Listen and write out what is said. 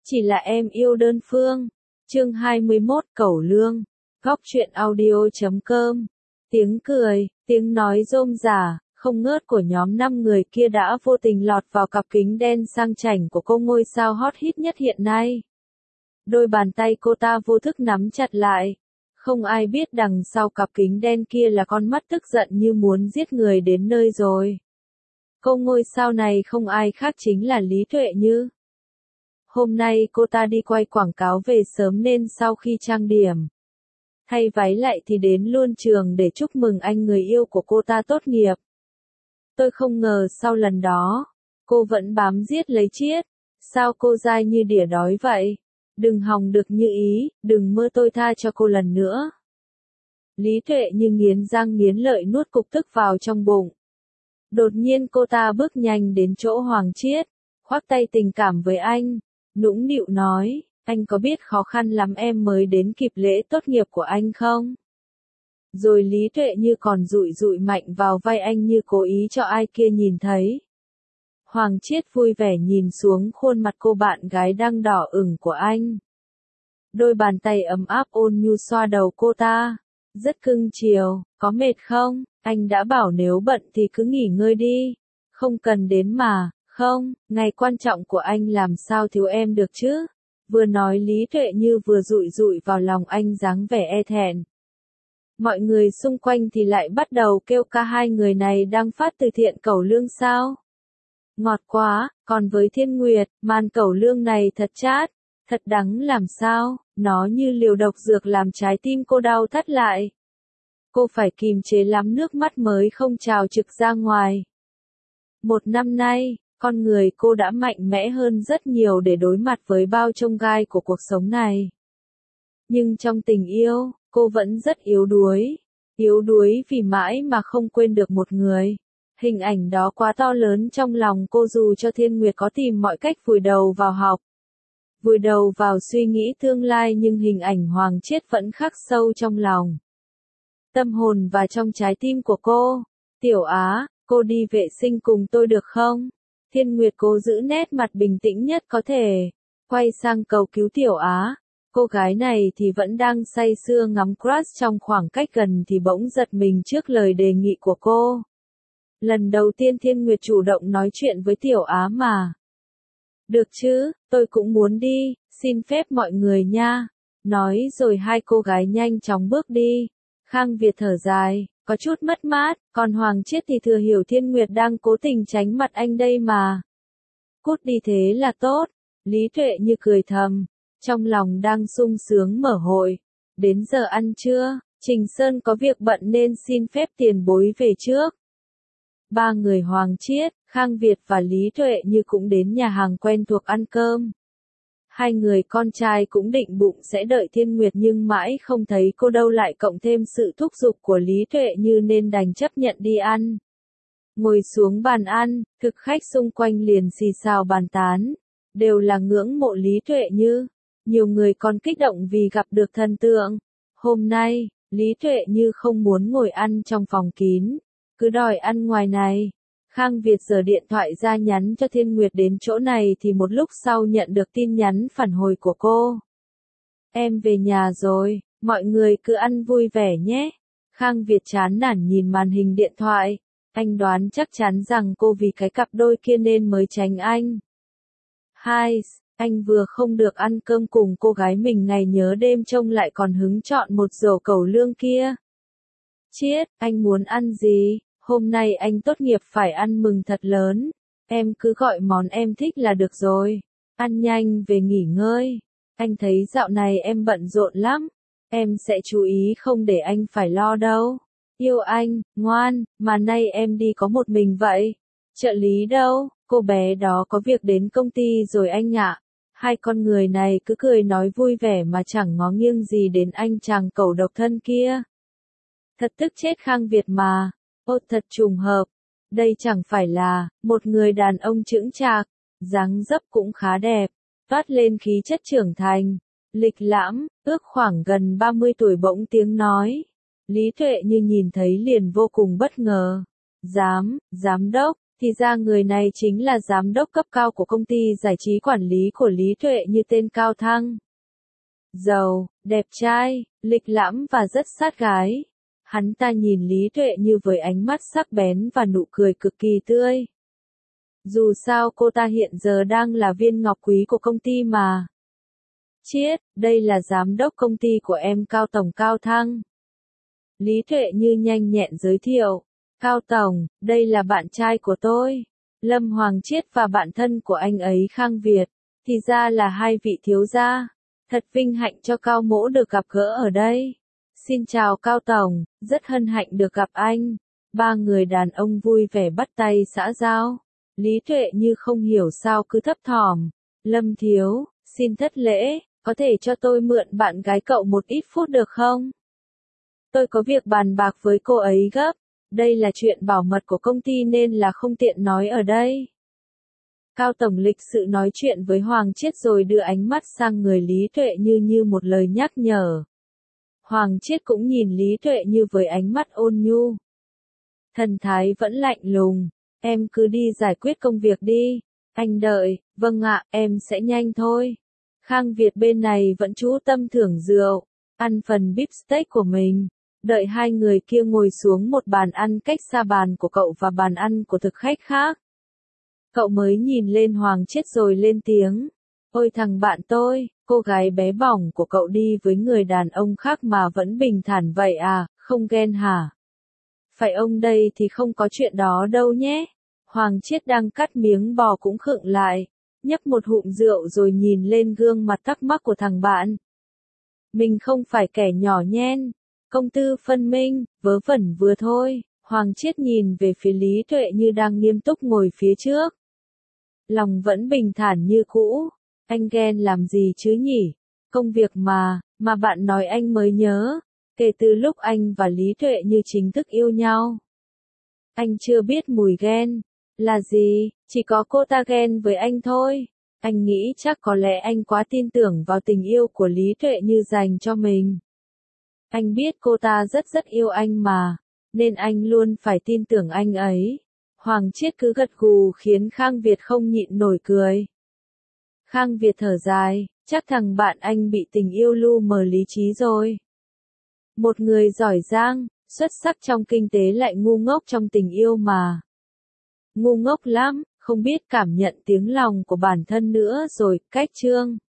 Chỉ là em yêu đơn phương. Chương 21 Cẩu Lương. Góc truyện audio.com. Tiếng cười, tiếng nói rôm rả, không ngớt của nhóm 5 người kia đã vô tình lọt vào cặp kính đen sang chảnh của cô ngôi sao hot hit nhất hiện nay. Đôi bàn tay cô ta vô thức nắm chặt lại. Không ai biết đằng sau cặp kính đen kia là con mắt tức giận như muốn giết người đến nơi rồi. Cô ngôi sao này không ai khác chính là Lý Tuệ Như. Hôm nay cô ta đi quay quảng cáo về sớm nên sau khi trang điểm, thay váy lại thì đến luôn trường để chúc mừng anh người yêu của cô ta tốt nghiệp. Tôi không ngờ sau lần đó, cô vẫn bám giết lấy Chiết. Sao cô dai như đỉa đói vậy? Đừng hòng được như ý, đừng mơ tôi tha cho cô lần nữa. Lý Tuệ Như nghiến răng nghiến lợi nuốt cục tức vào trong bụng. Đột nhiên cô ta bước nhanh đến chỗ Hoàng Chiết, khoác tay tình cảm với anh, nũng nịu nói, anh có biết khó khăn lắm em mới đến kịp lễ tốt nghiệp của anh không? Rồi Lý Tuệ Như còn dụi dụi mạnh vào vai anh như cố ý cho ai kia nhìn thấy. Hoàng Chiết vui vẻ nhìn xuống khuôn mặt cô bạn gái đang đỏ ửng của anh. Đôi bàn tay ấm áp ôn nhu xoa đầu cô ta. Rất cưng chiều, có mệt không? Anh đã bảo nếu bận thì cứ nghỉ ngơi đi. Không cần đến mà, không, ngày quan trọng của anh làm sao thiếu em được chứ? Vừa nói Lý Tuệ Như vừa dụi dụi vào lòng anh dáng vẻ e thẹn. Mọi người xung quanh thì lại bắt đầu kêu ca hai người này đang phát từ thiện cẩu lương sao? Ngọt quá, còn với Thiên Nguyệt, màn cẩu lương này thật chát, thật đắng làm sao, nó như liều độc dược làm trái tim cô đau thắt lại. Cô phải kìm chế lắm nước mắt mới không trào trực ra ngoài. Một năm nay, con người cô đã mạnh mẽ hơn rất nhiều để đối mặt với bao chông gai của cuộc sống này. Nhưng trong tình yêu, cô vẫn rất yếu đuối. Yếu đuối vì mãi mà không quên được một người. Hình ảnh đó quá to lớn trong lòng cô dù cho Thiên Nguyệt có tìm mọi cách vùi đầu vào học, vùi đầu vào suy nghĩ tương lai nhưng hình ảnh Hoàng Chiết vẫn khắc sâu trong lòng. Tâm hồn và trong trái tim của cô. Tiểu Á, cô đi vệ sinh cùng tôi được không? Thiên Nguyệt cố giữ nét mặt bình tĩnh nhất có thể. Quay sang cầu cứu Tiểu Á. Cô gái này thì vẫn đang say sưa ngắm crush trong khoảng cách gần thì bỗng giật mình trước lời đề nghị của cô. Lần đầu tiên Thiên Nguyệt chủ động nói chuyện với Tiểu Á mà. Được chứ, tôi cũng muốn đi, xin phép mọi người nha. Nói rồi hai cô gái nhanh chóng bước đi. Khang Việt thở dài, có chút mất mát, còn Hoàng Chiết thì thừa hiểu Thiên Nguyệt đang cố tình tránh mặt anh đây mà. Cút đi thế là tốt. Lý Tuệ Như cười thầm, trong lòng đang sung sướng mở hội. Đến giờ ăn trưa, Trình Sơn có việc bận nên xin phép tiền bối về trước. Ba người Hoàng Chiết, Khang Việt và Lý Tuệ Như cũng đến nhà hàng quen thuộc ăn cơm. Hai người con trai cũng định bụng sẽ đợi Thiên Nguyệt nhưng mãi không thấy cô đâu lại cộng thêm sự thúc giục của Lý Tuệ Như nên đành chấp nhận đi ăn. Ngồi xuống bàn ăn, thực khách xung quanh liền xì xào bàn tán. Đều là ngưỡng mộ Lý Tuệ Như. Nhiều người còn kích động vì gặp được thần tượng. Hôm nay, Lý Tuệ Như không muốn ngồi ăn trong phòng kín. Cứ đòi ăn ngoài này. Khang Việt giở điện thoại ra nhắn cho Thiên Nguyệt đến chỗ này thì một lúc sau nhận được tin nhắn phản hồi của cô. Em về nhà rồi, mọi người cứ ăn vui vẻ nhé. Khang Việt chán nản nhìn màn hình điện thoại. Anh đoán chắc chắn rằng cô vì cái cặp đôi kia nên mới tránh anh. Hai, anh vừa không được ăn cơm cùng cô gái mình ngày nhớ đêm trông lại còn hứng chọn một rổ cẩu lương kia. Chiết, anh muốn ăn gì? Hôm nay anh tốt nghiệp phải ăn mừng thật lớn. Em cứ gọi món em thích là được rồi. Ăn nhanh về nghỉ ngơi. Anh thấy dạo này em bận rộn lắm. Em sẽ chú ý không để anh phải lo đâu. Yêu anh, ngoan, mà nay em đi có một mình vậy. Trợ lý đâu? Cô bé đó có việc đến công ty rồi anh ạ. Hai con người này cứ cười nói vui vẻ mà chẳng ngó nghiêng gì đến anh chàng cẩu độc thân kia. Thật tức chết Khang Việt mà. Ô thật trùng hợp. Đây chẳng phải là một người đàn ông chững chạc, dáng dấp cũng khá đẹp, toát lên khí chất trưởng thành, lịch lãm, ước khoảng gần 30 tuổi bỗng tiếng nói. Lý Tuệ Như nhìn thấy liền vô cùng bất ngờ. Giám đốc, Thì ra người này chính là giám đốc cấp cao của công ty giải trí quản lý của Lý Tuệ Như tên Cao Thăng. Giàu, đẹp trai, lịch lãm và rất sát gái. Hắn ta nhìn Lý Tuệ Như với ánh mắt sắc bén và nụ cười cực kỳ tươi. Dù sao cô ta hiện giờ đang là viên ngọc quý của công ty mà. Chiết, đây là giám đốc công ty của em Cao Tổng Cao Thăng. Lý Tuệ Như nhanh nhẹn giới thiệu. Cao Tổng, đây là bạn trai của tôi. Lâm Hoàng Chiết và bạn thân của anh ấy Khang Việt. Thì ra là hai vị thiếu gia. Thật vinh hạnh cho Cao Mỗ được gặp gỡ ở đây. Xin chào Cao Tổng, rất hân hạnh được gặp anh. Ba người đàn ông vui vẻ bắt tay xã giao. Lý Tuệ Như không hiểu sao cứ thấp thỏm. Lâm thiếu, xin thất lễ, có thể cho tôi mượn bạn gái cậu một ít phút được không? Tôi có việc bàn bạc với cô ấy gấp. Đây là chuyện bảo mật của công ty nên là không tiện nói ở đây. Cao Tổng lịch sự nói chuyện với Hoàng Chiết rồi đưa ánh mắt sang người Lý Tuệ Như như một lời nhắc nhở. Hoàng Chiết cũng nhìn Lý Tuệ Như với ánh mắt ôn nhu. Thần thái vẫn lạnh lùng. Em cứ đi giải quyết công việc đi. Anh đợi, vâng ạ, em sẽ nhanh thôi. Khang Việt bên này vẫn chú tâm thưởng rượu, ăn phần beef steak của mình. Đợi hai người kia ngồi xuống một bàn ăn cách xa bàn của cậu và bàn ăn của thực khách khác. Cậu mới nhìn lên Hoàng Chiết rồi lên tiếng. Ôi thằng bạn tôi, cô gái bé bỏng của cậu đi với người đàn ông khác mà vẫn bình thản vậy à, không ghen hả? Phải ông đây thì không có chuyện đó đâu nhé. Hoàng Chiết đang cắt miếng bò cũng khựng lại, nhấp một hụm rượu rồi nhìn lên gương mặt thắc mắc của thằng bạn. Mình không phải kẻ nhỏ nhen. Công tư phân minh, vớ vẩn vừa thôi. Hoàng Chiết nhìn về phía Lý Tuệ Như đang nghiêm túc ngồi phía trước. Lòng vẫn bình thản như cũ. Anh ghen làm gì chứ nhỉ? Công việc mà bạn nói anh mới nhớ. Kể từ lúc anh và Lý Tuệ Như chính thức yêu nhau. Anh chưa biết mùi ghen. Là gì? Chỉ có cô ta ghen với anh thôi. Anh nghĩ chắc có lẽ anh quá tin tưởng vào tình yêu của Lý Tuệ Như dành cho mình. Anh biết cô ta rất yêu anh mà, nên anh luôn phải tin tưởng anh ấy. Hoàng Chiết cứ gật gù khiến Khang Việt không nhịn nổi cười. Khang Việt thở dài, chắc thằng bạn anh bị tình yêu lu mờ lý trí rồi. Một người giỏi giang, xuất sắc trong kinh tế lại ngu ngốc trong tình yêu mà. Ngu ngốc lắm, không biết cảm nhận tiếng lòng của bản thân nữa rồi, cách chương.